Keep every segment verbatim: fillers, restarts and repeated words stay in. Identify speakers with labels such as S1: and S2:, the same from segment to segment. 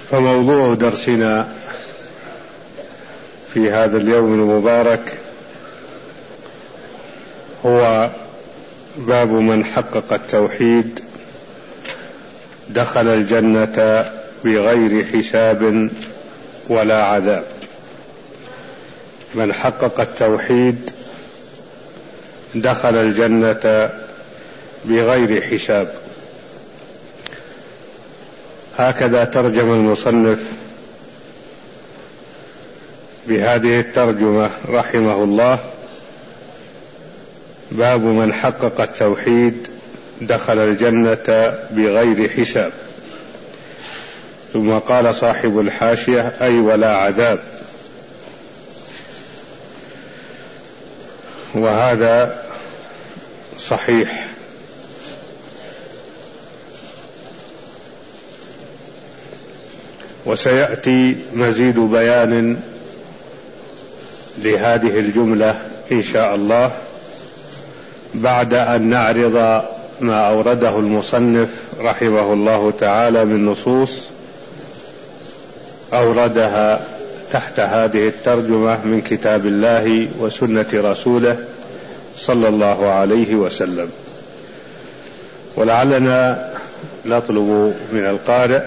S1: فموضوع درسنا في هذا اليوم المبارك هو باب من حقق التوحيد دخل الجنة بغير حساب ولا عذاب. من حقق التوحيد دخل الجنة بغير حساب. هكذا ترجم المصنف بهذه الترجمة رحمه الله: باب من حقق التوحيد دخل الجنة بغير حساب. ثم قال صاحب الحاشية: أي ولا عذاب. وهذا صحيح، وسيأتي مزيد بيان لهذه الجملة إن شاء الله بعد أن نعرض ما أورده المصنف رحمه الله تعالى من نصوص أوردها تحت هذه الترجمة من كتاب الله وسنة رسوله صلى الله عليه وسلم. ولعلنا نطلب من القارئ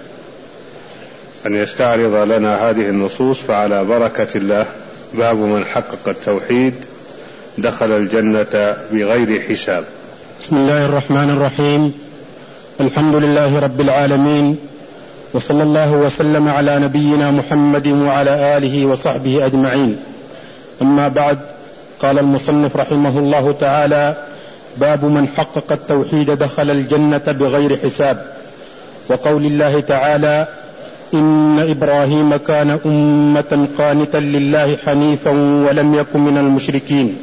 S1: أن يستعرض لنا هذه النصوص، فعلى بركة الله. باب من حقق التوحيد دخل الجنة بغير حساب.
S2: بسم الله الرحمن الرحيم. الحمد لله رب العالمين، وصلى الله وسلم على نبينا محمد وعلى آله وصحبه أجمعين. أما بعد، قال المصنف رحمه الله تعالى: باب من حقق التوحيد دخل الجنة بغير حساب. وقول الله تعالى: إن إبراهيم كان أمة قانتا لله حنيفا ولم يكن من المشركين.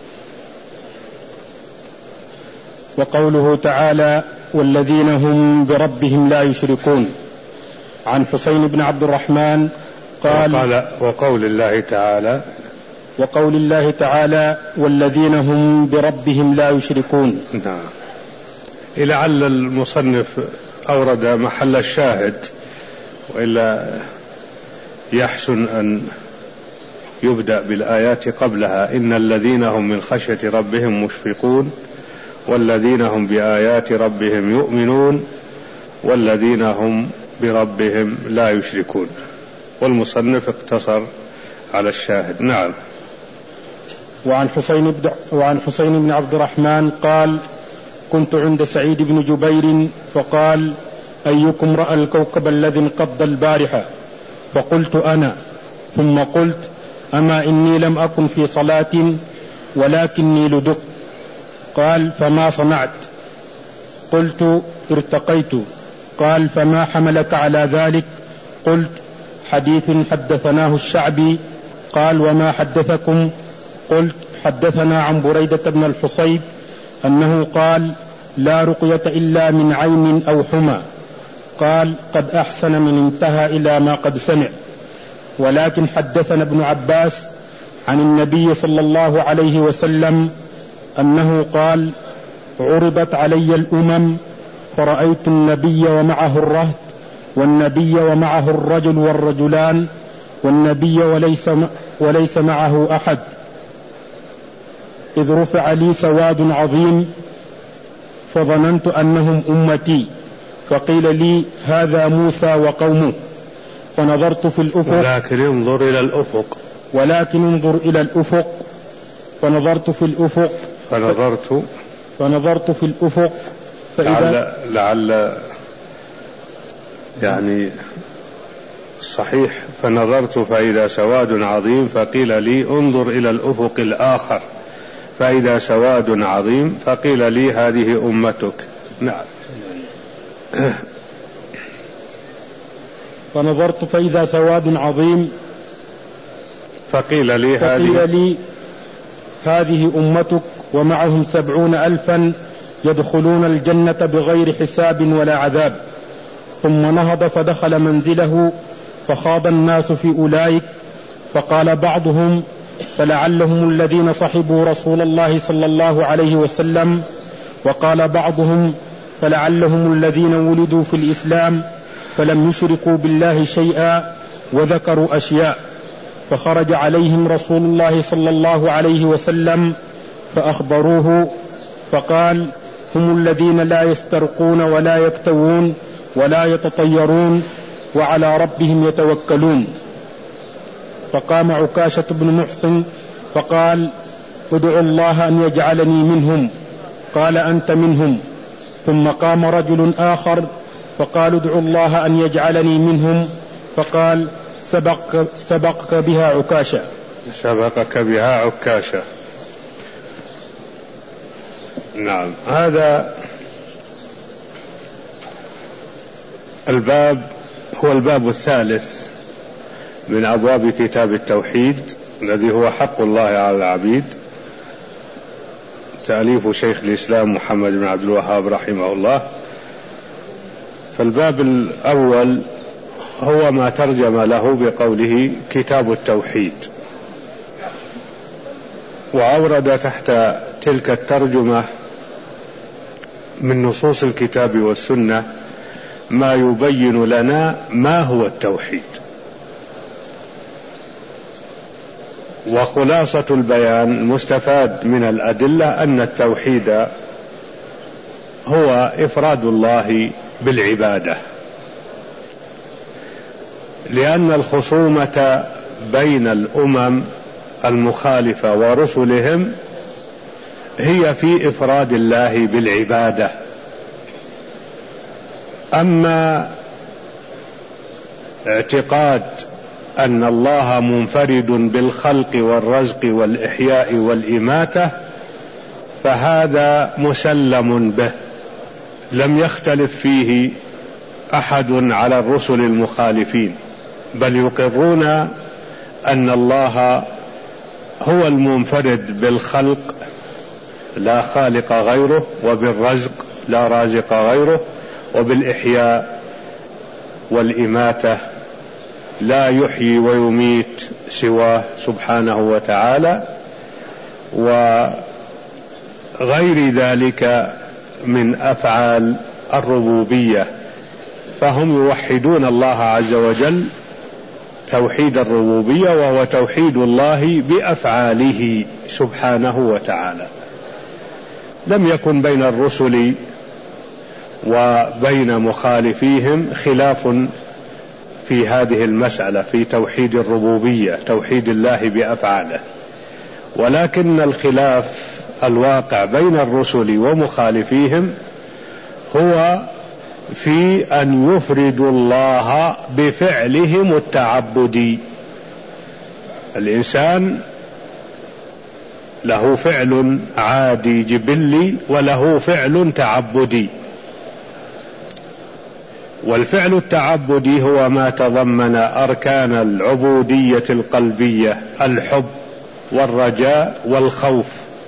S2: وقوله تعالى: والذين هم بربهم لا يشركون. عن حسين بن عبد الرحمن قال:
S1: وقال وقول الله تعالى
S2: وقول الله تعالى: والذين هم بربهم لا يشركون.
S1: نعم. لعل المصنف أورد محل الشاهد، وإلا يحسن أن يبدأ بالآيات قبلها: إن الذين هم من خشية ربهم مشفقون، والذين هم بآيات ربهم يؤمنون، والذين هم بربهم لا يشركون. والمصنف اقتصر على الشاهد. نعم.
S2: وعن حسين بن وعن حسين بن عبد الرحمن قال: كنت عند سعيد بن جبير فقال: أيكم رأى الكوكب الذي انقض البارحة؟ فقلت: أنا. ثم قلت: أما إني لم أكن في صلاة ولكني لدقت. قال: فما صنعت؟ قلت: ارتقيت. قال: فما حملك على ذلك؟ قلت: حديث حدثناه الشعبي. قال: وما حدثكم؟ قلت: حدثنا عن بريدة بن الحصيب أنه قال: لا رقية إلا من عين أو حمى. قال: قد أحسن من انتهى إلى ما قد سمع. ولكن حدثنا ابن عباس عن النبي صلى الله عليه وسلم أنه قال: عرضت علي الأمم فرأيت النبي ومعه الرهط، والنبي ومعه الرجل والرجلان، والنبي وليس, وليس معه أحد، إذ رفع لي سواد عظيم فظننت أنهم أمتي، فقيل لي: هذا موسى وقومه. فنظرت في الأفق،
S1: ولكن انظر إلى الأفق
S2: ولكن انظر إلى الأفق فنظرت في الأفق
S1: فنظرت
S2: فنظرت في الأفق
S1: فإذا لعل, لعل يعني صحيح: فنظرت فإذا سواد عظيم، فقيل لي: انظر إلى الأفق الآخر فإذا سواد عظيم، فقيل لي: هذه أمتك. نعم.
S2: فنظرت فإذا سواد عظيم
S1: فقيل لي: هذه,
S2: فقيل لي هذه أمتك ومعهم سبعون ألفا يدخلون الجنة بغير حساب ولا عذاب. ثم نهض فدخل منزله فخاض الناس في أولئك، فقال بعضهم: فلعلهم الذين صحبوا رسول الله صلى الله عليه وسلم. وقال بعضهم: فلعلهم الذين ولدوا في الإسلام فلم يشركوا بالله شيئا وذكروا أشياء، فخرج عليهم رسول الله صلى الله عليه وسلم فأخبروه فقال: هم الذين لا يسترقون ولا يكتوون ولا يتطيرون وعلى ربهم يتوكلون. فقام عكاشة بن محصن فقال: ادعوا الله أن يجعلني منهم. قال: أنت منهم. ثم قام رجل آخر فقال: ادعوا الله أن يجعلني منهم. فقال: سبق سبقك بها عكاشة.
S1: سبقك بها عكاشة. نعم. هذا الباب هو الباب الثالث من أبواب كتاب التوحيد الذي هو حق الله على العبيد، تأليف شيخ الإسلام محمد بن عبد الوهاب رحمه الله. فالباب الأول هو ما ترجم له بقوله كتاب التوحيد، وأورد تحت تلك الترجمة من نصوص الكتاب والسنة ما يبين لنا ما هو التوحيد. وخلاصة البيان المستفاد من الأدلة أن التوحيد هو إفراد الله بالعبادة، لأن الخصومة بين الأمم المخالفة ورسلهم هي في إفراد الله بالعبادة. أما اعتقاد أن الله منفرد بالخلق والرزق والإحياء والإماتة فهذا مسلم به، لم يختلف فيه أحد على الرسل المخالفين، بل يقرون أن الله هو المنفرد بالخلق لا خالق غيره، وبالرزق لا رازق غيره، وبالإحياء والإماتة لا يحيي ويميت سواه سبحانه وتعالى، وغير ذلك من أفعال الربوبية. فهم يوحدون الله عز وجل توحيد الربوبية، وهو توحيد الله بأفعاله سبحانه وتعالى. لم يكن بين الرسل وبين مخالفيهم خلاف في هذه المسألة في توحيد الربوبية، توحيد الله بأفعاله، ولكن الخلاف الواقع بين الرسل ومخالفيهم هو في أن يفردوا الله بفعلهم التعبدي. الإنسان له فعل عادي جبلي وله فعل تعبدي، والفعل التعبدي هو ما تضمن أركان العبودية القلبية: الحب والرجاء والخوف.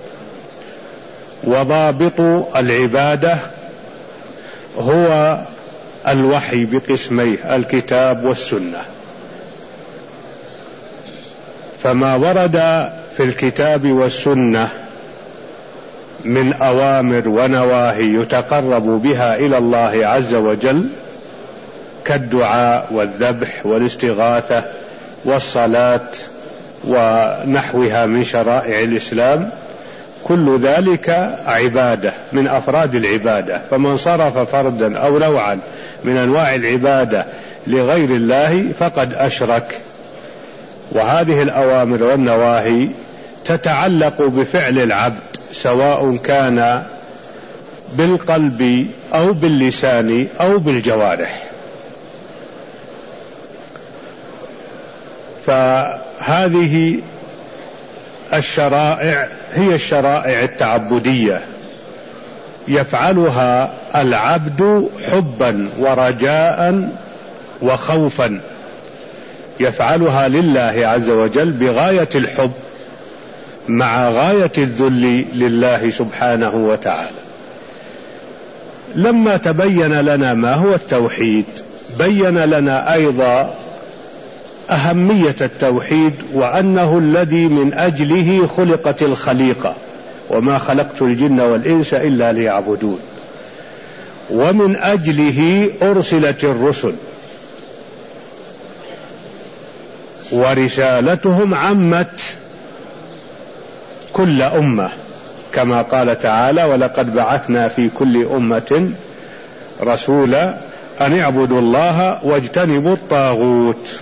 S1: وضابط العبادة هو الوحي بقسميه: الكتاب والسنة. فما ورد في الكتاب والسنة من أوامر ونواهي يتقرب بها إلى الله عز وجل كالدعاء والذبح والاستغاثة والصلاة ونحوها من شرائع الإسلام، كل ذلك عبادة من أفراد العبادة. فمن صرف فردا أو نوعا من أنواع العبادة لغير الله فقد أشرك. وهذه الأوامر والنواهي تتعلق بفعل العبد سواء كان بالقلب أو باللسان أو بالجوارح. فهذه الشرائع هي الشرائع التعبدية يفعلها العبد حبا ورجاء وخوفا، يفعلها لله عز وجل بغاية الحب مع غاية الذل لله سبحانه وتعالى. لما تبين لنا ما هو التوحيد بين لنا أيضا أهمية التوحيد، وأنه الذي من أجله خلقت الخليقة: وما خلقت الجن والإنس إلا ليعبدون. ومن أجله أرسلت الرسل، ورسالتهم عمت كل أمة، كما قال تعالى: ولقد بعثنا في كل أمة رسولا أن اعبدوا الله واجتنبوا الطاغوت.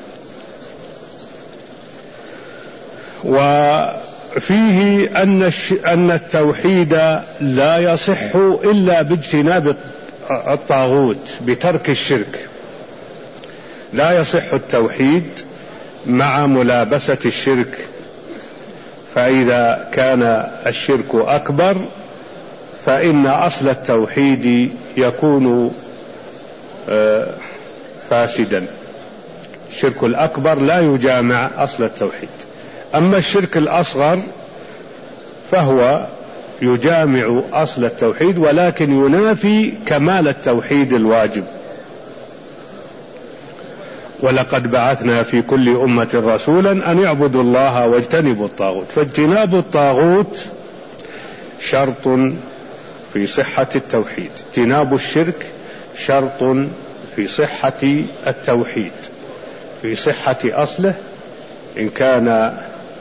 S1: وفيه أن التوحيد لا يصح إلا باجتناب الطاغوت، بترك الشرك. لا يصح التوحيد مع ملابسة الشرك، فإذا كان الشرك أكبر فإن أصل التوحيد يكون فاسدا. الشرك الأكبر لا يجامع أصل التوحيد. أما الشرك الأصغر فهو يجامع أصل التوحيد، ولكن ينافي كمال التوحيد الواجب. ولقد بعثنا في كل أمة رسولا أن يعبدوا الله واجتنبوا الطاغوت. فاجتناب الطاغوت شرط في صحة التوحيد، اجتناب الشرك شرط في صحة التوحيد، في صحة أصله، إن كان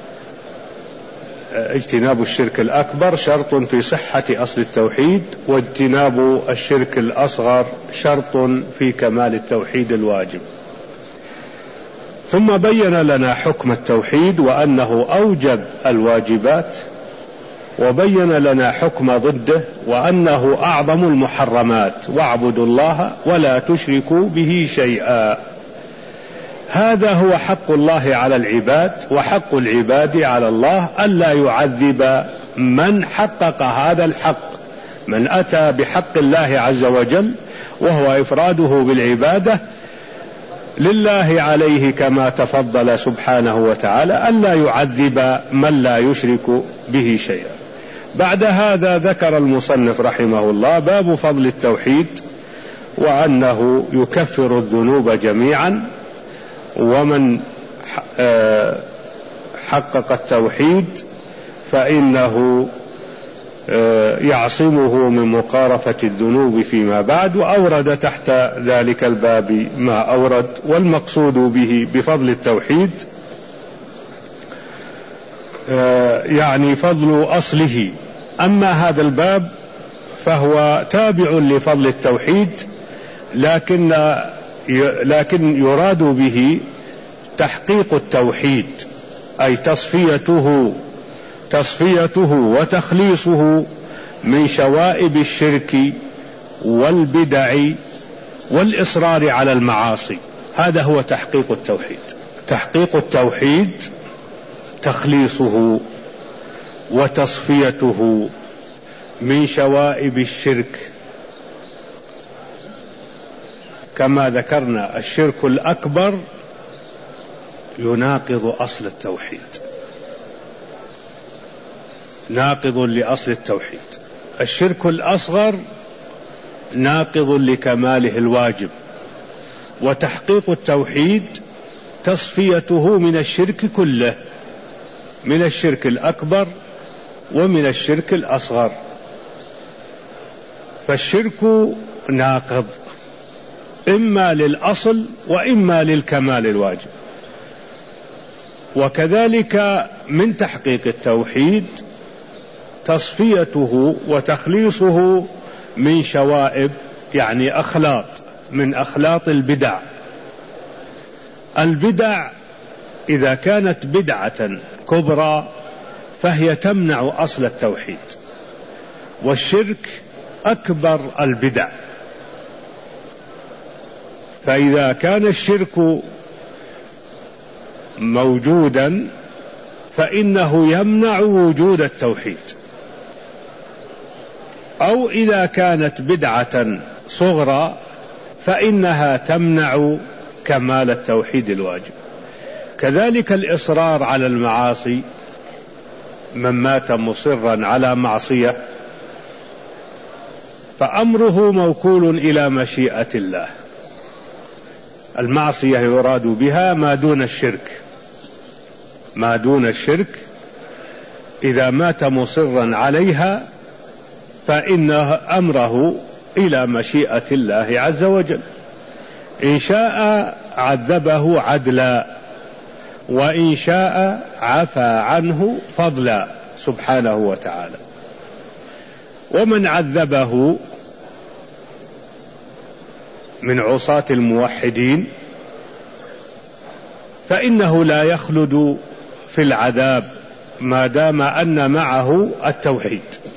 S1: اجتناب الشرك الأكبر شرط في صحة أصل التوحيد، واجتناب الشرك الأصغر شرط في كمال التوحيد الواجب. ثم بين لنا حكم التوحيد وأنه أوجب الواجبات، وبين لنا حكم ضده وأنه أعظم المحرمات: واعبدوا الله ولا تشركوا به شيئا. هذا هو حق الله على العباد، وحق العباد على الله ألا يعذب من حقق هذا الحق، من أتى بحق الله عز وجل وهو إفراده بالعبادة لله عليه، كما تفضل سبحانه وتعالى ألا يعذب من لا يشرك به شيئا. بعد هذا ذكر المصنف رحمه الله باب فضل التوحيد، وأنه يكفر الذنوب جميعا، ومن حقق التوحيد فإنه يعصمه من مقارفة الذنوب فيما بعد. وأورد تحت ذلك الباب ما أورد، والمقصود به بفضل التوحيد يعني فضل أصله. أما هذا الباب فهو تابع لفضل التوحيد، لكن لكن يراد به تحقيق التوحيد، أي تصفيته تصفيته وتخليصه من شوائب الشرك والبدع والإصرار على المعاصي. هذا هو تحقيق التوحيد. تحقيق التوحيد تخليصه وتصفيته من شوائب الشرك. كما ذكرنا الشرك الأكبر يناقض أصل التوحيد، ناقض لأصل التوحيد. الشرك الأصغر ناقض لكماله الواجب. وتحقيق التوحيد تصفيته من الشرك كله، من الشرك الأكبر ومن الشرك الأصغر. فالشرك ناقض إما للأصل وإما للكمال الواجب. وكذلك من تحقيق التوحيد تصفيته وتخليصه من شوائب، يعني أخلاط، من أخلاط البدع. البدع إذا كانت بدعة كبرى فهي تمنع أصل التوحيد، والشرك أكبر البدع. فإذا كان الشرك موجودا فإنه يمنع وجود التوحيد، أو إذا كانت بدعة صغرى فإنها تمنع كمال التوحيد الواجب. كذلك الإصرار على المعاصي، من مات مصرا على معصية فأمره موكول إلى مشيئة الله. المعصية يراد بها ما دون الشرك، ما دون الشرك إذا مات مصرا عليها فإن أمره إلى مشيئة الله عز وجل. إن شاء عذبه عدلا وإن شاء عفى عنه فضلا سبحانه وتعالى. ومن عذبه من عصاة الموحدين فإنه لا يخلد في العذاب ما دام أن معه التوحيد،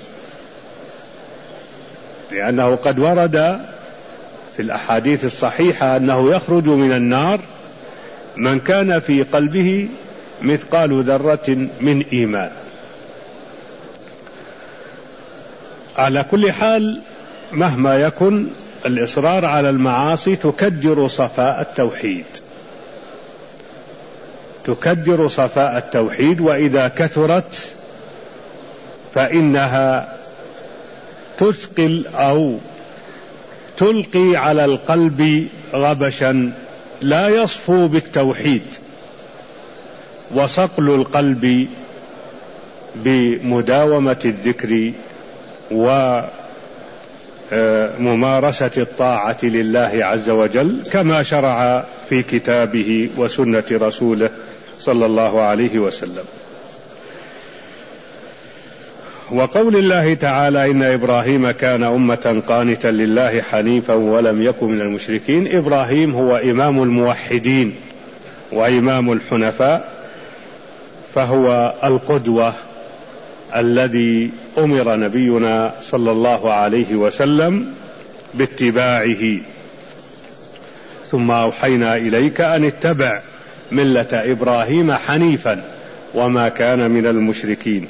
S1: لأنه قد ورد في الأحاديث الصحيحة أنه يخرج من النار من كان في قلبه مثقال ذرة من إيمان. على كل حال مهما يكن الإصرار على المعاصي تكدر صفاء التوحيد، تكدر صفاء التوحيد، وإذا كثرت فإنها تثقل أو تلقي على القلب غبشا لا يصفو بالتوحيد. وصقل القلب بمداومة الذكر وممارسة الطاعة لله عز وجل كما شرع في كتابه وسنة رسوله صلى الله عليه وسلم. وقول الله تعالى إن إبراهيم كان أمة قانتا لله حنيفا ولم يكن من المشركين. إبراهيم هو إمام الموحدين وإمام الحنفاء، فهو القدوة الذي أمر نبينا صلى الله عليه وسلم باتباعه، ثم أوحينا إليك أن اتبع ملة إبراهيم حنيفا وما كان من المشركين.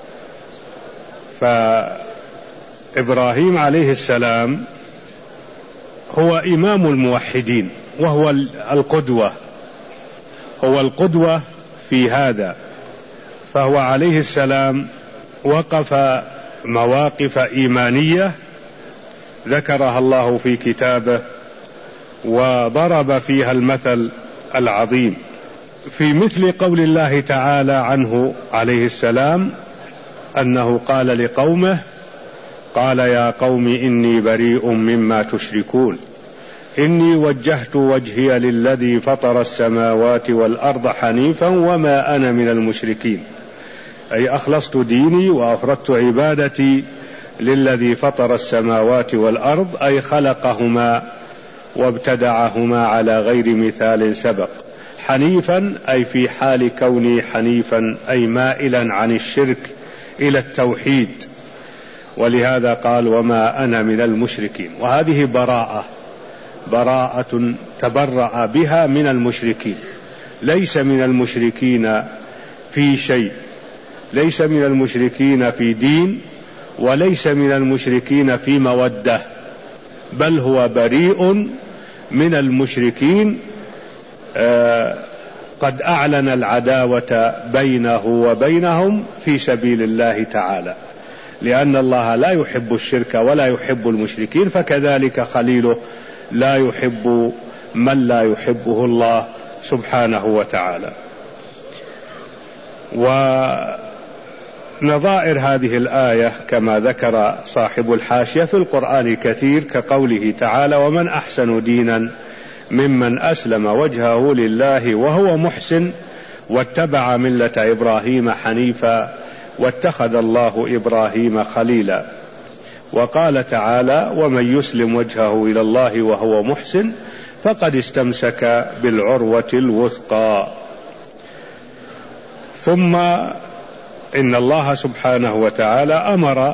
S1: فإبراهيم عليه السلام هو إمام الموحدين وهو القدوة، هو القدوة في هذا. فهو عليه السلام وقف مواقف إيمانية ذكرها الله في كتابه وضرب فيها المثل العظيم في مثل قول الله تعالى عنه عليه السلام أنه قال لقومه قال يا قوم إني بريء مما تشركون إني وجهت وجهي للذي فطر السماوات والأرض حنيفا وما أنا من المشركين، أي أخلصت ديني وأفردت عبادتي للذي فطر السماوات والأرض، أي خلقهما وابتدعهما على غير مثال سبق. حنيفا أي في حال كوني حنيفا أي مائلا عن الشرك إلى التوحيد، ولهذا قال وما أنا من المشركين. وهذه براءة براءة تبرأ بها من المشركين، ليس من المشركين في شيء، ليس من المشركين في دين، وليس من المشركين في مودة، بل هو بريء من المشركين. آه قد أعلن العداوة بينه وبينهم في سبيل الله تعالى، لأن الله لا يحب الشرك ولا يحب المشركين، فكذلك خليله لا يحب من لا يحبه الله سبحانه وتعالى. ونظائر هذه الآية كما ذكر صاحب الحاشية في القرآن كثير، كقوله تعالى ومن أحسن دينا ممن أسلم وجهه لله وهو محسن واتبع ملة إبراهيم حنيفا واتخذ الله إبراهيم خليلا. وقال تعالى ومن يسلم وجهه إلى الله وهو محسن فقد استمسك بالعروة الوثقى. ثم إن الله سبحانه وتعالى أمر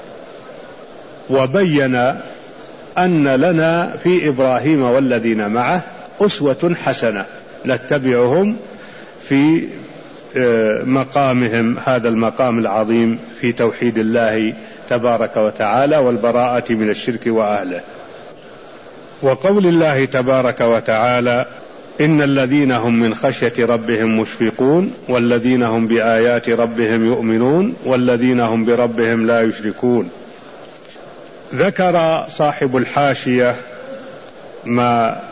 S1: وبين أن لنا في إبراهيم والذين معه أسوة حسنة نتبعهم في مقامهم، هذا المقام العظيم في توحيد الله تبارك وتعالى والبراءة من الشرك وأهله. وقول الله تبارك وتعالى إن الذين هم من خشية ربهم مشفقون والذين هم بآيات ربهم يؤمنون والذين هم بربهم لا يشركون. ذكر صاحب الحاشية ما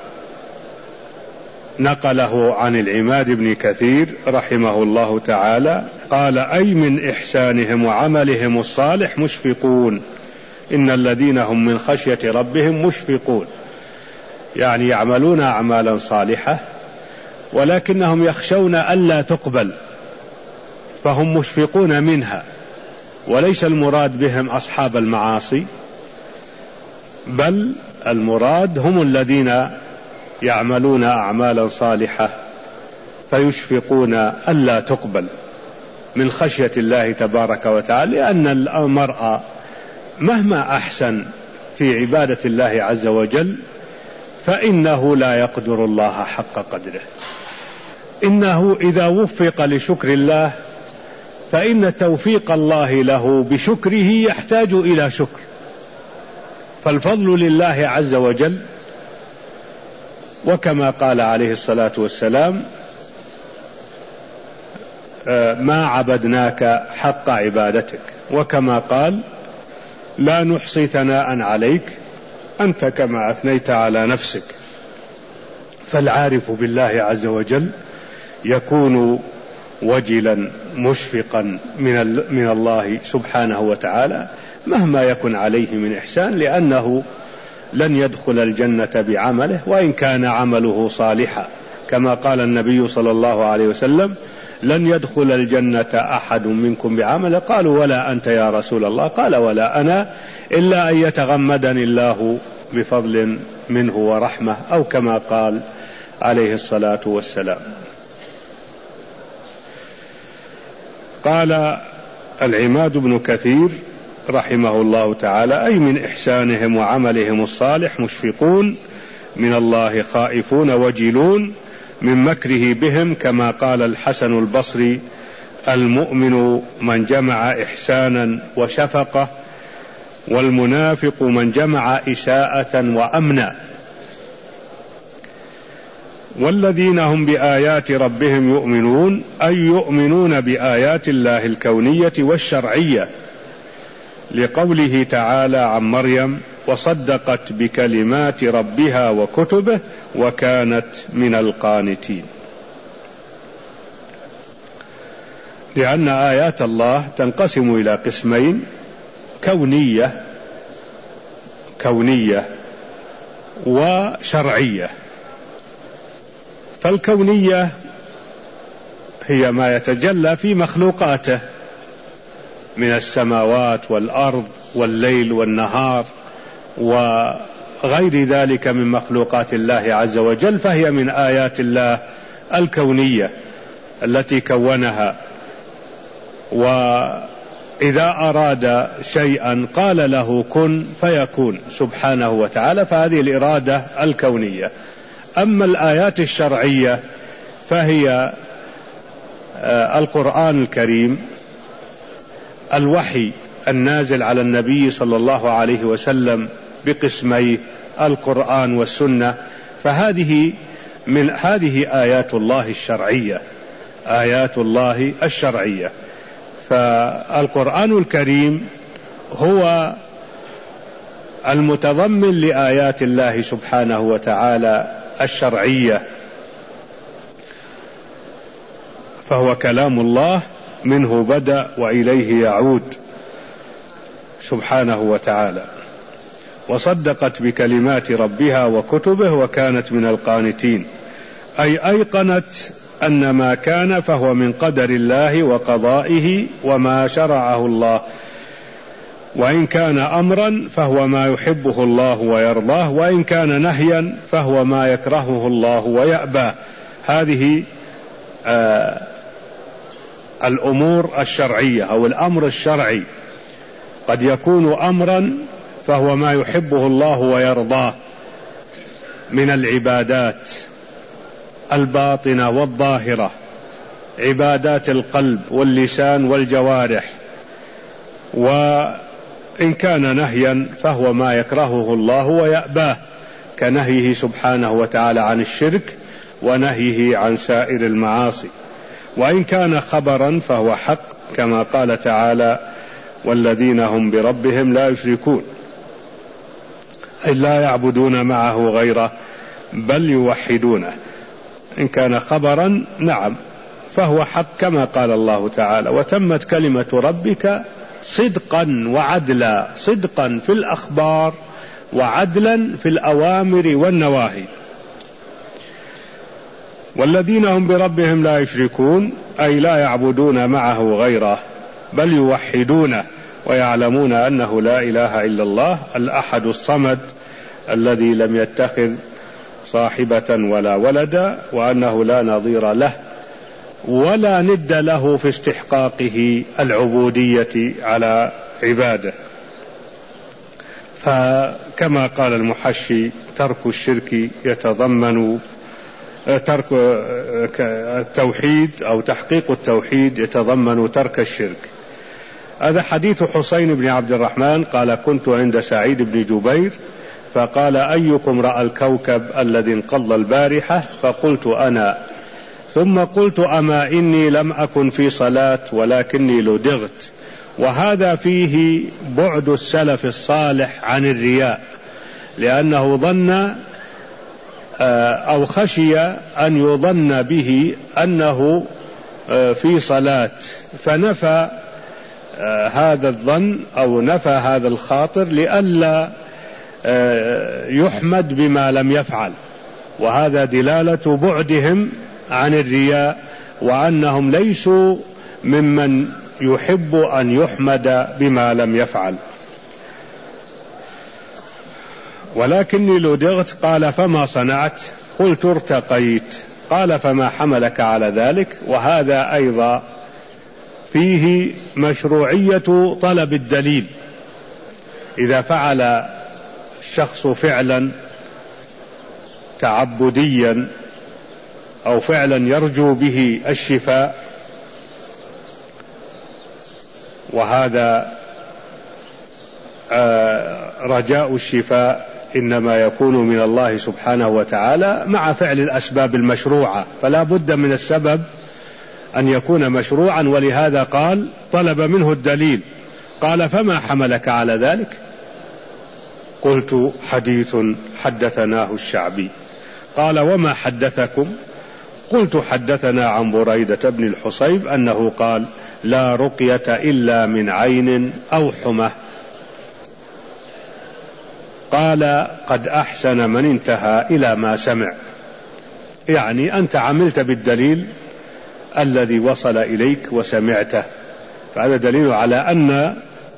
S1: نقله عن العماد بن كثير رحمه الله تعالى، قال أي من إحسانهم وعملهم الصالح مشفقون، إن الذين هم من خشية ربهم مشفقون، يعني يعملون أعمالا صالحة ولكنهم يخشون ألا تقبل فهم مشفقون منها، وليس المراد بهم أصحاب المعاصي، بل المراد هم الذين يعملون أعمالا صالحة فيشفقون ألا تقبل من خشية الله تبارك وتعالى، لأن المرء مهما أحسن في عبادة الله عز وجل فإنه لا يقدر الله حق قدره. إنه إذا وفق لشكر الله فإن توفيق الله له بشكره يحتاج إلى شكر، فالفضل لله عز وجل. وكما قال عليه الصلاة والسلام: ما عبدناك حق عبادتك. وكما قال: لا نحصي ثناء عليك أنت كما أثنيت على نفسك. فالعارف بالله عز وجل يكون وجلا مشفقا من الله سبحانه وتعالى مهما يكن عليه من إحسان، لأنه لن يدخل الجنة بعمله وإن كان عمله صالحا، كما قال النبي صلى الله عليه وسلم: لن يدخل الجنة أحد منكم بعمله. قالوا: ولا أنت يا رسول الله؟ قال: ولا أنا، إلا أن يتغمدني الله بفضل منه ورحمة، أو كما قال عليه الصلاة والسلام. قال العماد بن كثير رحمه الله تعالى: أي من إحسانهم وعملهم الصالح مشفقون من الله، خائفون وجلون من مكره بهم، كما قال الحسن البصري: المؤمن من جمع إحسانا وشفقة، والمنافق من جمع إساءة وأمنا. والذين هم بآيات ربهم يؤمنون، أي يؤمنون بآيات الله الكونية والشرعية، لقوله تعالى عن مريم: وصدقت بكلمات ربها وكتبه وكانت من القانتين. لأن آيات الله تنقسم إلى قسمين: كونية كونية وشرعية. فالكونية هي ما يتجلى في مخلوقاته من السماوات والأرض والليل والنهار وغير ذلك من مخلوقات الله عز وجل، فهي من آيات الله الكونية التي كونها. وإذا أراد شيئا قال له كن فيكون سبحانه وتعالى، فهذه الإرادة الكونية. أما الآيات الشرعية فهي القرآن الكريم، الوحي النازل على النبي صلى الله عليه وسلم بقسميه القرآن والسنة، فهذه من هذه آيات الله الشرعية، آيات الله الشرعية. فالقرآن الكريم هو المتضمن لآيات الله سبحانه وتعالى الشرعية، فهو كلام الله، منه بدأ وإليه يعود سبحانه وتعالى. وصدقت بكلمات ربها وكتبه وكانت من القانتين، أي أيقنت أن ما كان فهو من قدر الله وقضائه وما شرعه الله، وإن كان أمرا فهو ما يحبه الله ويرضاه، وإن كان نهيا فهو ما يكرهه الله ويأباه. هذه آه الأمور الشرعية أو الأمر الشرعي قد يكون أمرا فهو ما يحبه الله ويرضاه من العبادات الباطنة والظاهرة، عبادات القلب واللسان والجوارح. وإن كان نهيا فهو ما يكرهه الله ويأباه، كنهيه سبحانه وتعالى عن الشرك ونهيه عن سائر المعاصي. وإن كان خبرا فهو حق، كما قال تعالى: والذين هم بربهم لا يشركون، أي لا يعبدون معه غيره بل يوحدونه. إن كان خبرا نعم فهو حق، كما قال الله تعالى: وتمت كلمة ربك صدقا وعدلا، صدقا في الأخبار وعدلا في الأوامر والنواهي. والذين هم بربهم لا يشركون أي لا يعبدون معه غيره بل يوحدونه ويعلمون أنه لا إله إلا الله الأحد الصمد الذي لم يتخذ صاحبة ولا ولدا وأنه لا نظير له ولا ند له في استحقاقه العبودية على عباده. فكما قال المحشي ترك الشرك يتضمن ترك التوحيد أو تحقيق التوحيد يتضمن ترك الشرك. هذا حديث حسين بن عبد الرحمن قال كنت عند سعيد بن جبير فقال أيكم رأى الكوكب الذي انقض البارحة فقلت أنا ثم قلت أما إني لم أكن في صلاة ولكني لدغت. وهذا فيه بعد السلف الصالح عن الرياء لأنه ظن أو خشي أن يظن به أنه في صلاة فنفى هذا الظن أو نفى هذا الخاطر لئلا يحمد بما لم يفعل. وهذا دلالة بعدهم عن الرياء وأنهم ليسوا ممن يحب أن يحمد بما لم يفعل. ولكني لدغت قال فما صنعت قلت ارتقيت قال فما حملك على ذلك. وهذا أيضا فيه مشروعية طلب الدليل. إذا فعل الشخص فعلا تعبديا أو فعلا يرجو به الشفاء وهذا رجاء الشفاء إنما يكون من الله سبحانه وتعالى مع فعل الأسباب المشروعة فلا بد من السبب أن يكون مشروعا. ولهذا قال طلب منه الدليل قال فما حملك على ذلك قلت حديث حدثناه الشعبي قال وما حدثكم قلت حدثنا عن بريدة بن الحصيب أنه قال لا رقية إلا من عين أو حمى. قال قد أحسن من انتهى إلى ما سمع يعني أنت عملت بالدليل الذي وصل إليك وسمعته. فهذا دليل على أن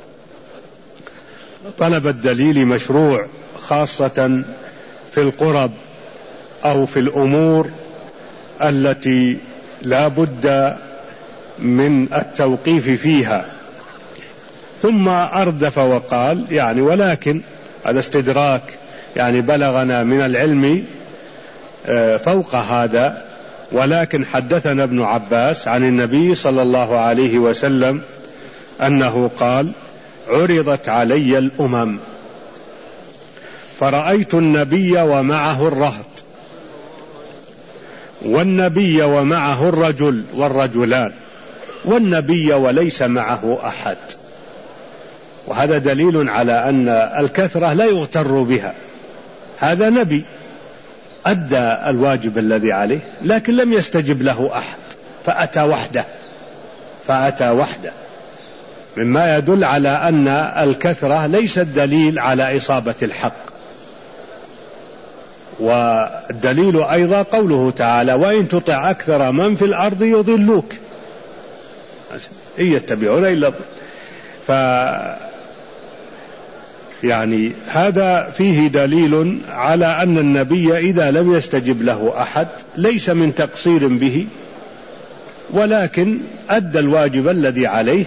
S1: طلب الدليل مشروع خاصة في القرب أو في الأمور التي لا بد من التوقيف فيها. ثم أردف وقال يعني ولكن هذا استدراك يعني بلغنا من العلم فوق هذا ولكن حدثنا ابن عباس عن النبي صلى الله عليه وسلم أنه قال عرضت علي الأمم فرأيت النبي ومعه الرهط والنبي ومعه الرجل والرجلان والنبي وليس معه أحد. وهذا دليل على أن الكثرة لا يغتر بها. هذا نبي أدى الواجب الذي عليه لكن لم يستجب له أحد فأتى وحده فأتى وحده مما يدل على أن الكثرة ليست دليل على إصابة الحق. والدليل أيضا قوله تعالى وإن تطع أكثر من في الأرض يضلوك إن يتبعون إلا ف يعني هذا فيه دليل على أن النبي إذا لم يستجب له أحد ليس من تقصير به ولكن أدى الواجب الذي عليه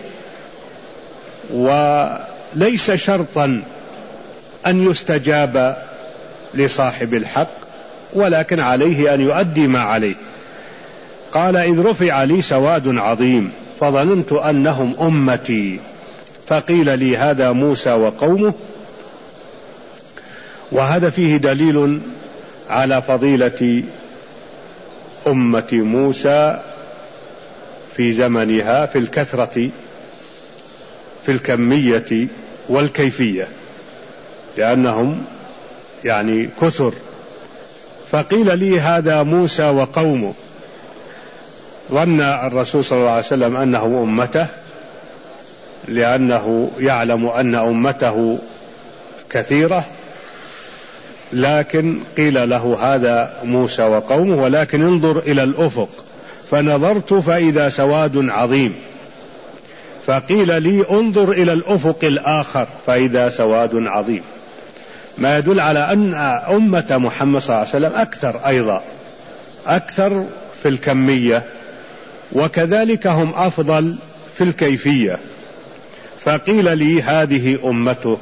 S1: وليس شرطا أن يستجاب لصاحب الحق ولكن عليه أن يؤدي ما عليه. قال إذ رفع لي سواد عظيم فظننت أنهم أمتي فقيل لي هذا موسى وقومه. وهذا فيه دليل على فضيلة أمة موسى في زمنها في الكثرة في الكمية والكيفية لأنهم يعني كثر. فقيل لي هذا موسى وقومه ظن الرسول صلى الله عليه وسلم أنه أمته لأنه يعلم أن أمته كثيرة لكن قيل له هذا موسى وقومه، ولكن انظر إلى الأفق، فنظرت فإذا سواد عظيم، فقيل لي انظر إلى الأفق الآخر فإذا سواد عظيم، ما يدل على أن أمة محمد صلى الله عليه وسلم أكثر أيضا، أكثر في الكمية، وكذلك هم أفضل في الكيفية. فقيل لي هذه أمتك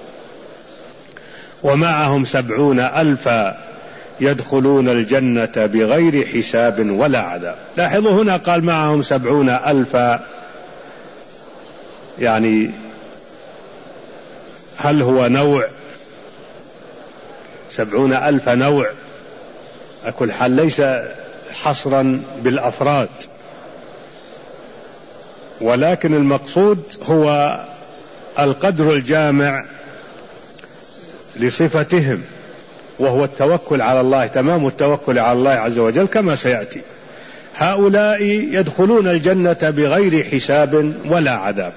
S1: ومعهم سبعون ألفا يدخلون الجنة بغير حساب ولا عذاب. لاحظوا هنا قال معهم سبعون ألفا، يعني هل هو نوع؟ سبعون ألف نوع، أكل حال ليس حصرا بالأفراد، ولكن المقصود هو القدر الجامع لصفتهم، وهو التوكل على الله، تمام التوكل على الله عز وجل كما سيأتي. هؤلاء يدخلون الجنة بغير حساب ولا عذاب،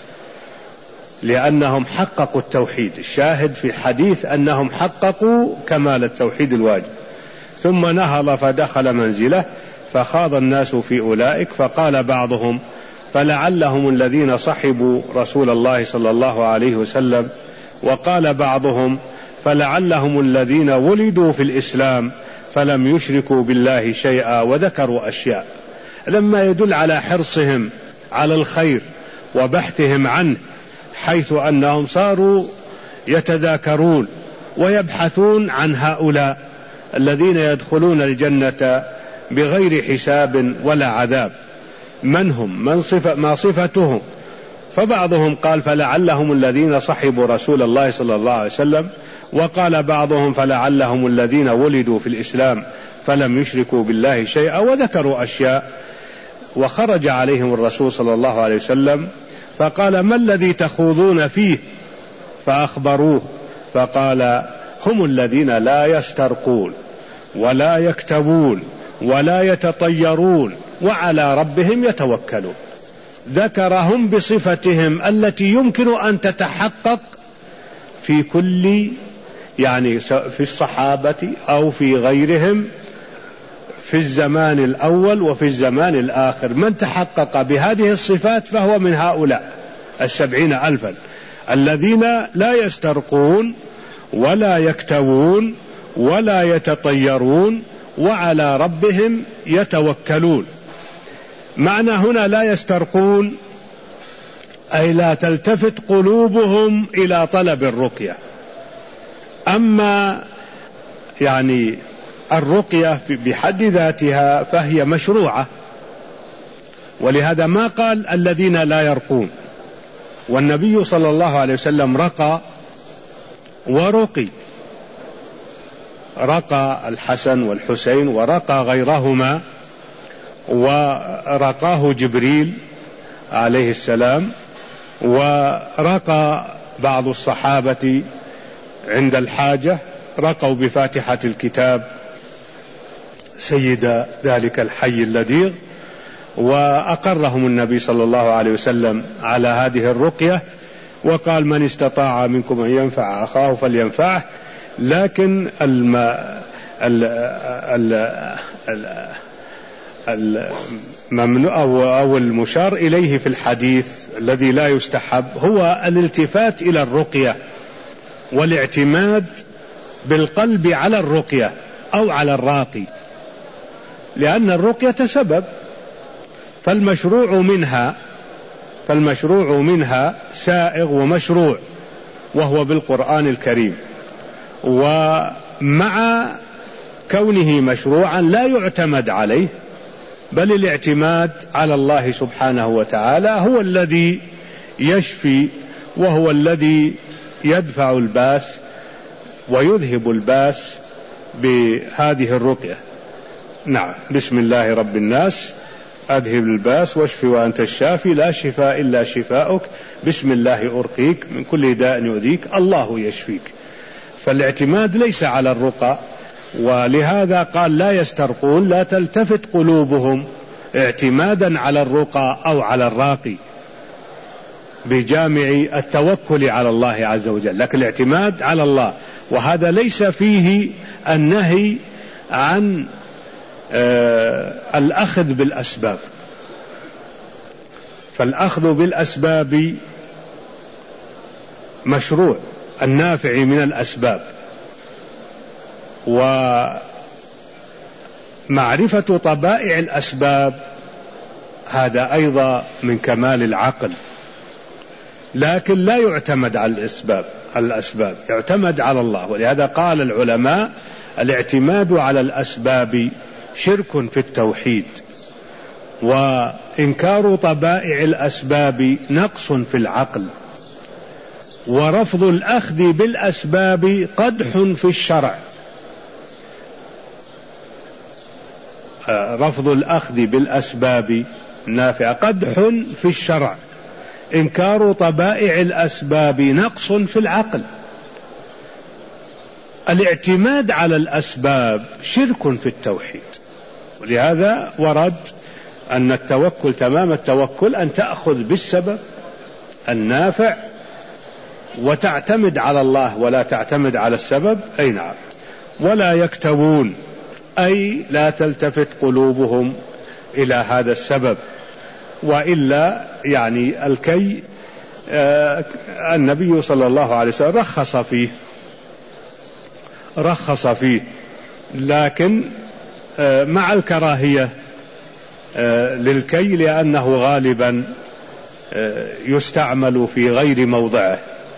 S1: لأنهم حققوا التوحيد. الشاهد في الحديث أنهم حققوا كمال التوحيد الواجب. ثم نهض فدخل منزله فخاض الناس في أولئك، فقال بعضهم فلعلهم الذين صحبوا رسول الله صلى الله عليه وسلم، وقال بعضهم فلعلهم الذين ولدوا في الإسلام فلم يشركوا بالله شيئا، وذكروا أشياء لما يدل على حرصهم على الخير وبحثهم عنه، حيث أنهم صاروا يتذاكرون ويبحثون عن هؤلاء الذين يدخلون الجنة بغير حساب ولا عذاب، من هم؟ من صفة ما صفتهم؟ فبعضهم قال فلعلهم الذين صحبوا رسول الله صلى الله عليه وسلم، وقال بعضهم فلعلهم الذين ولدوا في الإسلام فلم يشركوا بالله شيئا، وذكروا أشياء. وخرج عليهم الرسول صلى الله عليه وسلم فقال ما الذي تخوضون فيه؟ فأخبروه، فقال هم الذين لا يسترقون ولا يكتبون ولا يتطيرون وعلى ربهم يتوكلون. ذكرهم بصفتهم التي يمكن أن تتحقق في كل، يعني في الصحابة أو في غيرهم، في الزمان الأول وفي الزمان الآخر، من تحقق بهذه الصفات فهو من هؤلاء السبعين ألفا الذين لا يسترقون ولا يكتوون ولا يتطيرون وعلى ربهم يتوكلون. معنى هنا لا يسترقون أي لا تلتفت قلوبهم إلى طلب الرقية. أما يعني الرقية بحد ذاتها فهي مشروعة، ولهذا ما قال الذين لا يرقون، والنبي صلى الله عليه وسلم رقى ورقي، رقى الحسن والحسين ورقى غيرهما، ورقاه جبريل عليه السلام، ورقى بعض الصحابة عند الحاجة، رقوا بفاتحة الكتاب سيد ذلك الحي اللذيذ، وأقرهم النبي صلى الله عليه وسلم على هذه الرقية، وقال من استطاع منكم أن ينفع أخاه فلينفعه. لكن الم... ال... ال... ال... الممنوع أو المشار إليه في الحديث الذي لا يستحب هو الالتفات إلى الرقية والاعتماد بالقلب على الرقية أو على الراقي، لأن الرقية سبب، فالمشروع منها فالمشروع منها سائغ ومشروع، وهو بالقرآن الكريم. ومع كونه مشروعا لا يعتمد عليه، بل الاعتماد على الله سبحانه وتعالى هو الذي يشفي، وهو الذي يدفع الباس ويذهب الباس بهذه الرقية. نعم، بسم الله رب الناس أذهب الباس واشفي وأنت الشافي لا شفاء إلا شفاؤك، بسم الله أرقيك من كل داء يؤذيك، الله يشفيك. فالاعتماد ليس على الرقى، ولهذا قال لا يسترقون، لا تلتفت قلوبهم اعتمادا على الرقى أو على الراقي بجامع التوكل على الله عز وجل، لكن الاعتماد على الله وهذا ليس فيه النهي عن آه الأخذ بالأسباب، فالأخذ بالأسباب مشروع، النافع من الأسباب. ومعرفة طبائع الأسباب هذا أيضا من كمال العقل، لكن لا يعتمد على الأسباب الأسباب يعتمد على الله. ولهذا قال العلماء الاعتماد على الأسباب شرك في التوحيد، وإنكار طبائع الأسباب نقص في العقل، ورفض الأخذ بالأسباب قدح في الشرع. رفض الأخذ بالأسباب نافع قدح في الشرع، إنكار طبائع الأسباب نقص في العقل. الاعتماد على الأسباب شرك في التوحيد، ولهذا ورد أن التوكل تمام التوكل أن تأخذ بالسبب النافع وتعتمد على الله ولا تعتمد على السبب. أي نعم. ولا يكتوون، أي لا تلتفت قلوبهم إلى هذا السبب، وإلا يعني الكي آه النبي صلى الله عليه وسلم رخص فيه رخص فيه لكن آه مع الكراهية آه للكي، لأنه غالبا آه يستعمل في غير موضعه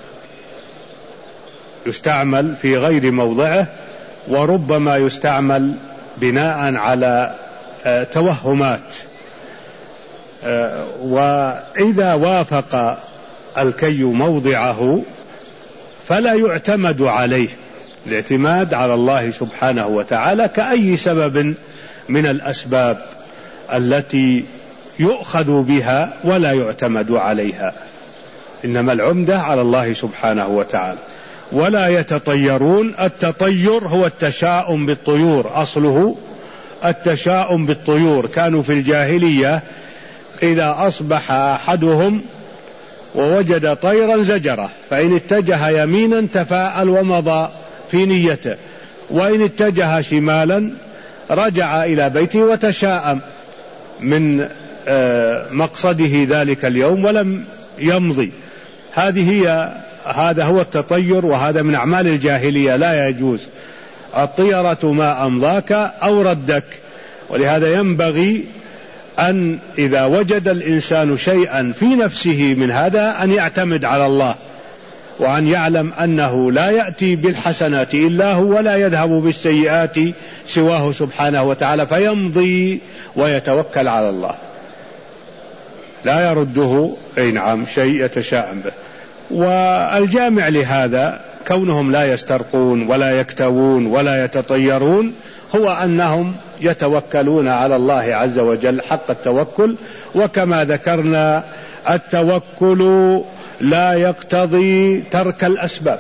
S1: يستعمل في غير موضعه وربما يستعمل بناء على آه توهمات. آه وإذا وافق الكي موضعه فلا يعتمد عليه. الاعتماد على الله سبحانه وتعالى كأي سبب من الأسباب التي يؤخذ بها ولا يعتمد عليها، إنما العمدة على الله سبحانه وتعالى. ولا يتطيرون، التطير هو التشاؤم بالطيور، أصله التشاؤم بالطيور. كانوا في الجاهلية إذا أصبح أحدهم ووجد طيرا زجره، فإن اتجه يمينا تفاءل ومضى في نيته، وإن اتجه شمالا رجع إلى بيته وتشاءم من مقصده ذلك اليوم ولم يمضي. هذه هي هذا هو التطير، وهذا من أعمال الجاهلية لا يجوز. الطيرة ما أمضاك أو ردك. ولهذا ينبغي أن إذا وجد الإنسان شيئا في نفسه من هذا أن يعتمد على الله، وأن يعلم أنه لا يأتي بالحسنات إلا هو، ولا يذهب بالسيئات سواه سبحانه وتعالى، فيمضي ويتوكل على الله، لا يرده أي نعم شيء يتشاءم به. والجامع لهذا كونهم لا يسترقون ولا يكتوون ولا يتطيرون هو أنهم يتوكلون على الله عز وجل حق التوكل. وكما ذكرنا التوكل لا يقتضي ترك الأسباب،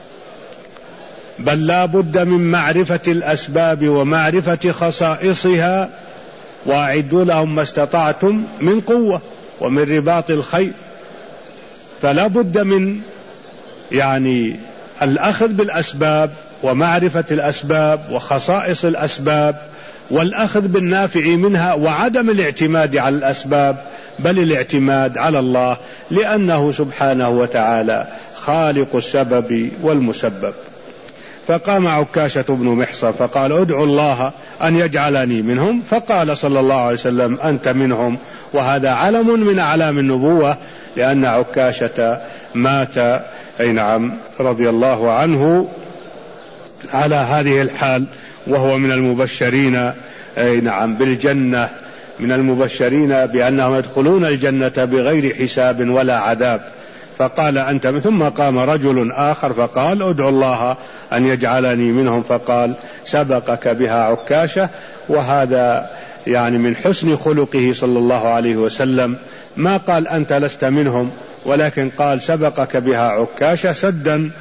S1: بل لا بد من معرفة الأسباب ومعرفة خصائصها. وأعدوا لهم ما استطعتم من قوة ومن رباط الخيل. فلا بد من يعني الأخذ بالأسباب ومعرفة الأسباب وخصائص الأسباب والأخذ بالنافع منها، وعدم الاعتماد على الأسباب بل الاعتماد على الله، لأنه سبحانه وتعالى خالق السبب والمسبب. فقام عكاشة بن محصن فقال ادعوا الله أن يجعلني منهم، فقال صلى الله عليه وسلم أنت منهم. وهذا علم من أعلام النبوة، لأن عكاشة مات أي نعم رضي الله عنه على هذه الحال، وهو من المبشرين أي نعم بالجنة، من المبشرين بأنهم يدخلون الجنة بغير حساب ولا عذاب. فقال أنت. ثم قام رجل آخر فقال ادعو الله أن يجعلني منهم، فقال سبقك بها عكاشة. وهذا يعني من حسن خلقه صلى الله عليه وسلم، ما قال أنت لست منهم، ولكن قال سبقك بها عكاشة سدا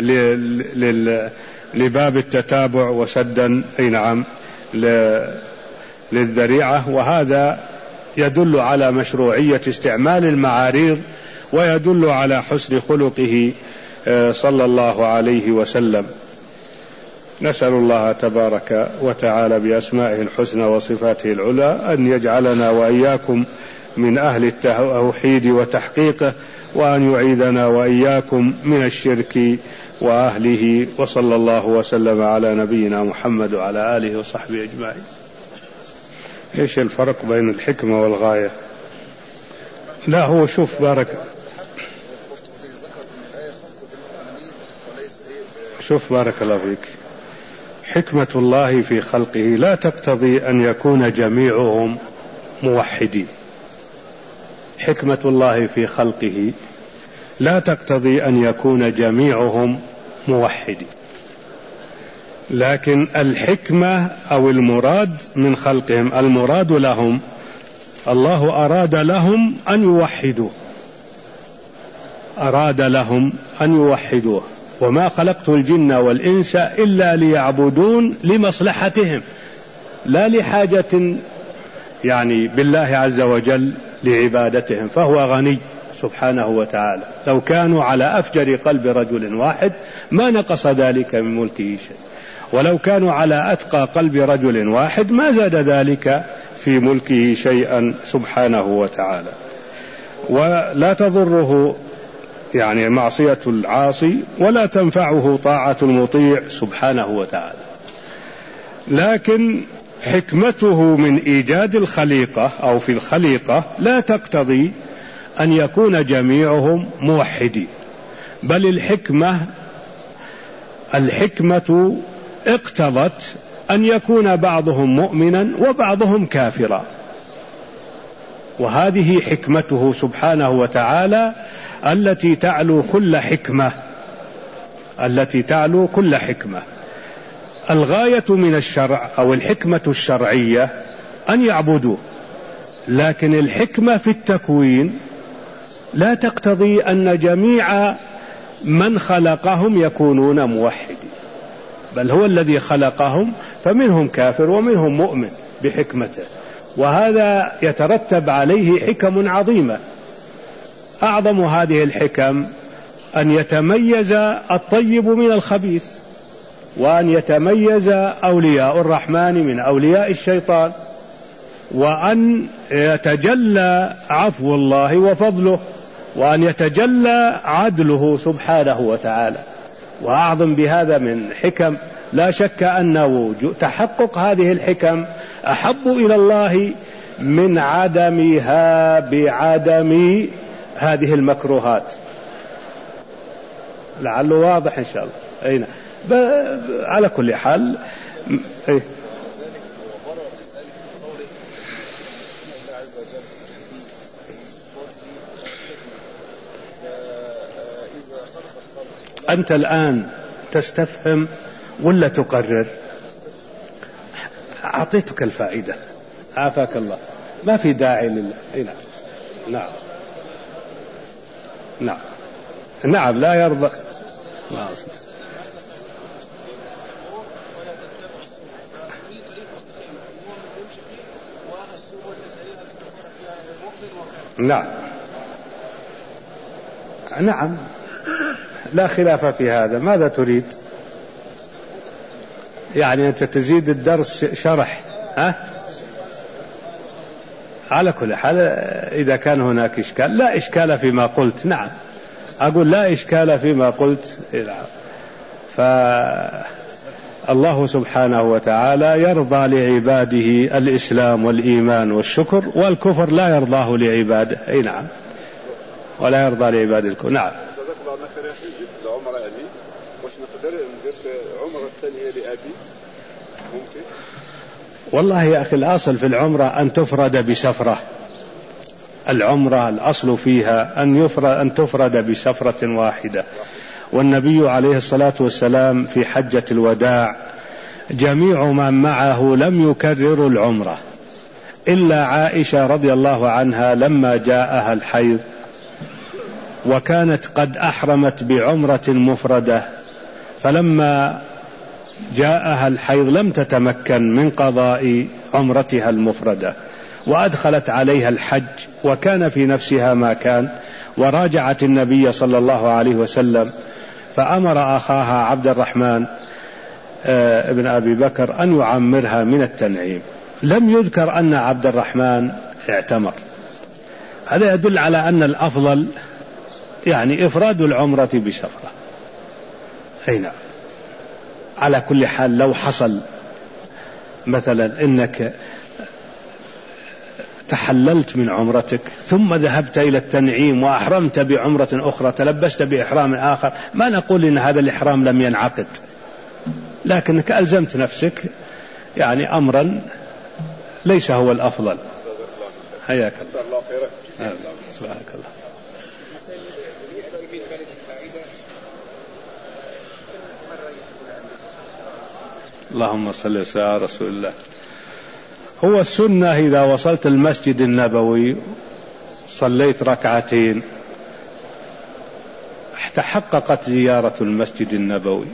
S1: لباب التتابع وسدا أي نعم للذريعة. وهذا يدل على مشروعية استعمال المعاريض، ويدل على حسن خلقه صلى الله عليه وسلم. نسأل الله تبارك وتعالى بأسمائه الحسنى وصفاته العلى أن يجعلنا وإياكم من أهل التوحيد وتحقيقه، وأن يعيذنا وإياكم من الشرك وأهله. وصلى الله وسلم على نبينا محمد وعلى آله وصحبه أجمعين. إيش الفرق بين الحكمة والغاية؟ لا هو شوف بارك شوف بارك الله فيك، حكمة الله في خلقه لا تقتضي أن يكون جميعهم موحدين. حكمة الله في خلقه لا تقتضي أن يكون جميعهم موحدين، لكن الحكمة أو المراد من خلقهم، المراد لهم، الله أراد لهم أن يوحدوه، أراد لهم أن يوحدوه. وما خلقت الجن والإنس إلا ليعبدون لمصلحتهم، لا لحاجة يعني بالله عز وجل لعبادتهم، فهو غني سبحانه وتعالى. لو كانوا على أفجر قلب رجل واحد ما نقص ذلك من ملكه شيء، ولو كانوا على أتقى قلب رجل واحد ما زاد ذلك في ملكه شيئا سبحانه وتعالى. ولا تضره يعني معصية العاصي ولا تنفعه طاعة المطيع سبحانه وتعالى. لكن حكمته من إيجاد الخليقة أو في الخليقة لا تقتضي أن يكون جميعهم موحدين، بل الحكمة الحكمة اقتضت أن يكون بعضهم مؤمنا وبعضهم كافرا، وهذه حكمته سبحانه وتعالى التي تعلو كل حكمة، التي تعلو كل حكمة. الغاية من الشرع أو الحكمة الشرعية أن يعبدوه، لكن الحكمة في التكوين لا تقتضي أن جميع من خلقهم يكونون موحدين، بل هو الذي خلقهم فمنهم كافر ومنهم مؤمن بحكمته، وهذا يترتب عليه حكم عظيمة. أعظم هذه الحكم أن يتميز الطيب من الخبيث، وأن يتميز أولياء الرحمن من أولياء الشيطان، وأن يتجلى عفو الله وفضله، وأن يتجلى عدله سبحانه وتعالى. وأعظم بهذا من حكم لا شك أن تحقق هذه الحكم أحب إلى الله من عدمها بعدم هذه المكروهات. لعله واضح إن شاء الله. أين على كل حال أي. أنت الآن تستفهم ولا تقرر؟ أعطيتك الفائدة عافاك الله، ما في داعي لله. نعم نعم نعم نعم لا يرضى. نعم نعم لا خلاف في هذا. ماذا تريد؟ يعني أنت تزيد الدرس شرح؟ ها؟ على كل حال إذا كان هناك إشكال، لا إشكال فيما قلت. نعم أقول لا إشكال فيما قلت. فالله سبحانه وتعالى يرضى لعباده الإسلام والإيمان والشكر، والكفر لا يرضاه لعباده. أي نعم، ولا يرضى لعباده الكفر. نعم. والله يا أخي الأصل في العمرة أن تفرد بسفرة. العمرة الأصل فيها أن يفرد أن تفرد بسفرة واحدة. والنبي عليه الصلاة والسلام في حجة الوداع جميع من معه لم يكرروا العمرة إلا عائشة رضي الله عنها لما جاءها الحيض وكانت قد أحرمت بعمرة مفردة، فلما جاءها الحيض لم تتمكن من قضاء عمرتها المفردة وأدخلت عليها الحج وكان في نفسها ما كان، وراجعت النبي صلى الله عليه وسلم فأمر أخاها عبد الرحمن ابن أبي بكر أن يعمرها من التنعيم. لم يذكر أن عبد الرحمن اعتمر. هذا يدل على أن الأفضل يعني إفراد العمرة بسفرة. أي نعم. على كل حال لو حصل مثلا إنك تحللت من عمرتك ثم ذهبت إلى التنعيم وأحرمت بعمرة أخرى، تلبست بإحرام آخر، ما نقول إن هذا الإحرام لم ينعقد، لكنك ألزمت نفسك يعني أمرا ليس هو الأفضل. حياك الله. سبحانك الله. اللهم صل وسلم على رسول الله. هو السنة إذا وصلت المسجد النبوي صليت ركعتين تحققت زيارة المسجد النبوي،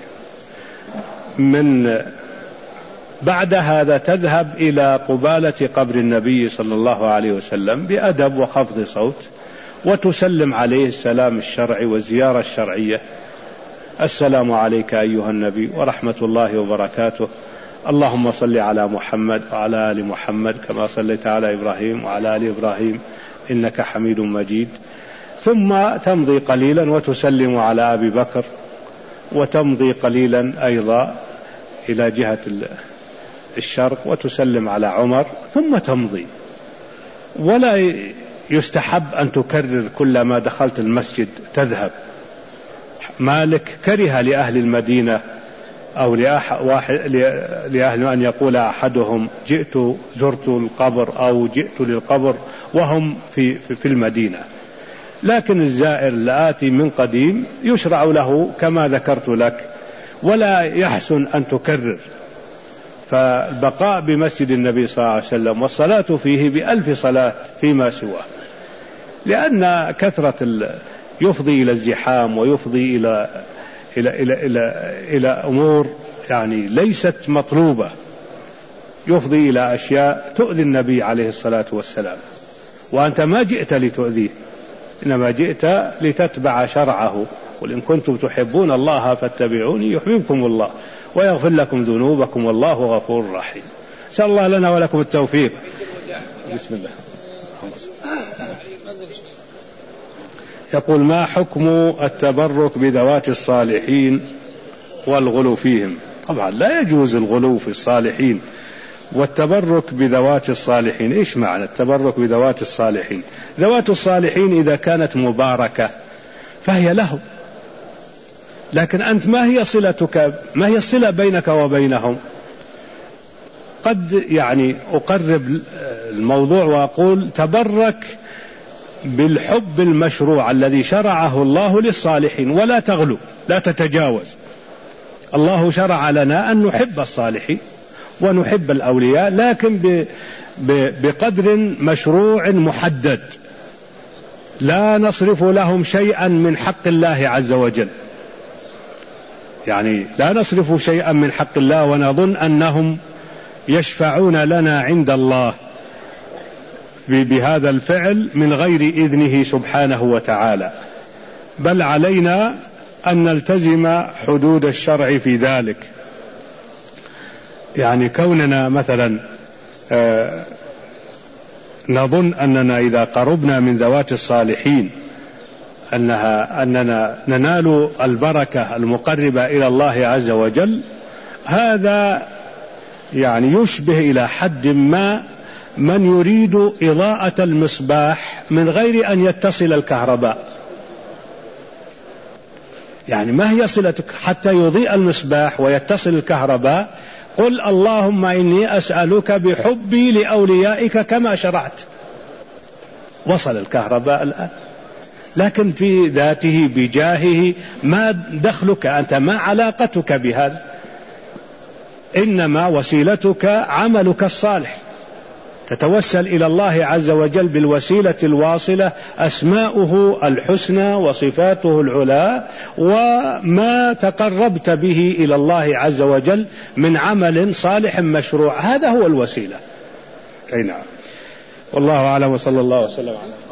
S1: من بعد هذا تذهب إلى قبالة قبر النبي صلى الله عليه وسلم بأدب وخفض صوت وتسلم عليه السلام الشرعي والزيارة الشرعية: السلام عليك أيها النبي ورحمة الله وبركاته، اللهم صل على محمد وعلى آل محمد كما صليت على إبراهيم وعلى آل إبراهيم إنك حميد مجيد. ثم تمضي قليلا وتسلم على أبي بكر، وتمضي قليلا أيضا إلى جهة الشرق وتسلم على عمر، ثم تمضي. ولا يستحب أن تكرر كلما دخلت المسجد تذهب. مالك كره لأهل المدينة أو لأهل أن يقول أحدهم جئت زرت القبر أو جئت للقبر وهم في, في المدينة، لكن الزائر الآتي من قديم يشرع له كما ذكرت لك، ولا يحسن أن تكرر. فالبقاء بمسجد النبي صلى الله عليه وسلم والصلاة فيه بألف صلاة فيما سواه، لأن كثرة يفضي إلى الزحام ويفضي إلى إلى إلى إلى, إلى أمور يعني ليست مطلوبة، يفضي إلى أشياء تؤذي النبي عليه الصلاة والسلام، وأنت ما جئت لتؤذيه، إنما جئت لتتبع شرعه. قل إن كنتم تحبون الله فاتبعوني يحببكم الله ويغفر لكم ذنوبكم والله غفور رحيم. سأل الله لنا ولكم التوفيق. بسم الله. يقول: ما حكم التبرك بذوات الصالحين والغلو فيهم؟ طبعا لا يجوز الغلو في الصالحين والتبرك بذوات الصالحين. إيش معنى التبرك بذوات الصالحين؟ ذوات الصالحين إذا كانت مباركة فهي له، لكن أنت ما هي صلتك، ما هي الصلة بينك وبينهم؟ قد يعني أقرب الموضوع وأقول تبرك بالحب المشروع الذي شرعه الله للصالحين، ولا تغلو، لا تتجاوز. الله شرع لنا أن نحب الصالحين ونحب الأولياء، لكن بقدر مشروع محدد، لا نصرف لهم شيئا من حق الله عز وجل، يعني لا نصرف شيئا من حق الله ونظن أنهم يشفعون لنا عند الله بهذا الفعل من غير إذنه سبحانه وتعالى، بل علينا أن نلتزم حدود الشرع في ذلك. يعني كوننا مثلا آه نظن أننا إذا قربنا من ذوات الصالحين أنها أننا ننال البركة المقربة إلى الله عز وجل، هذا يعني يشبه إلى حد ما من يريد إضاءة المصباح من غير أن يتصل الكهرباء. يعني ما هي صلتك حتى يضيء المصباح ويتصل الكهرباء؟ قل اللهم إني أسألك بحبي لأوليائك كما شرعت، وصل الكهرباء الآن. لكن في ذاته بجاهه ما دخلك أنت، ما علاقتك بهذا، إنما وسيلتك عملك الصالح، تتوسل إلى الله عز وجل بالوسيلة الواصلة، أسماؤه الحسنى وصفاته العلى، وما تقربت به إلى الله عز وجل من عمل صالح مشروع، هذا هو الوسيلة. أي نعم. والله أعلم، وصلى الله وسلم على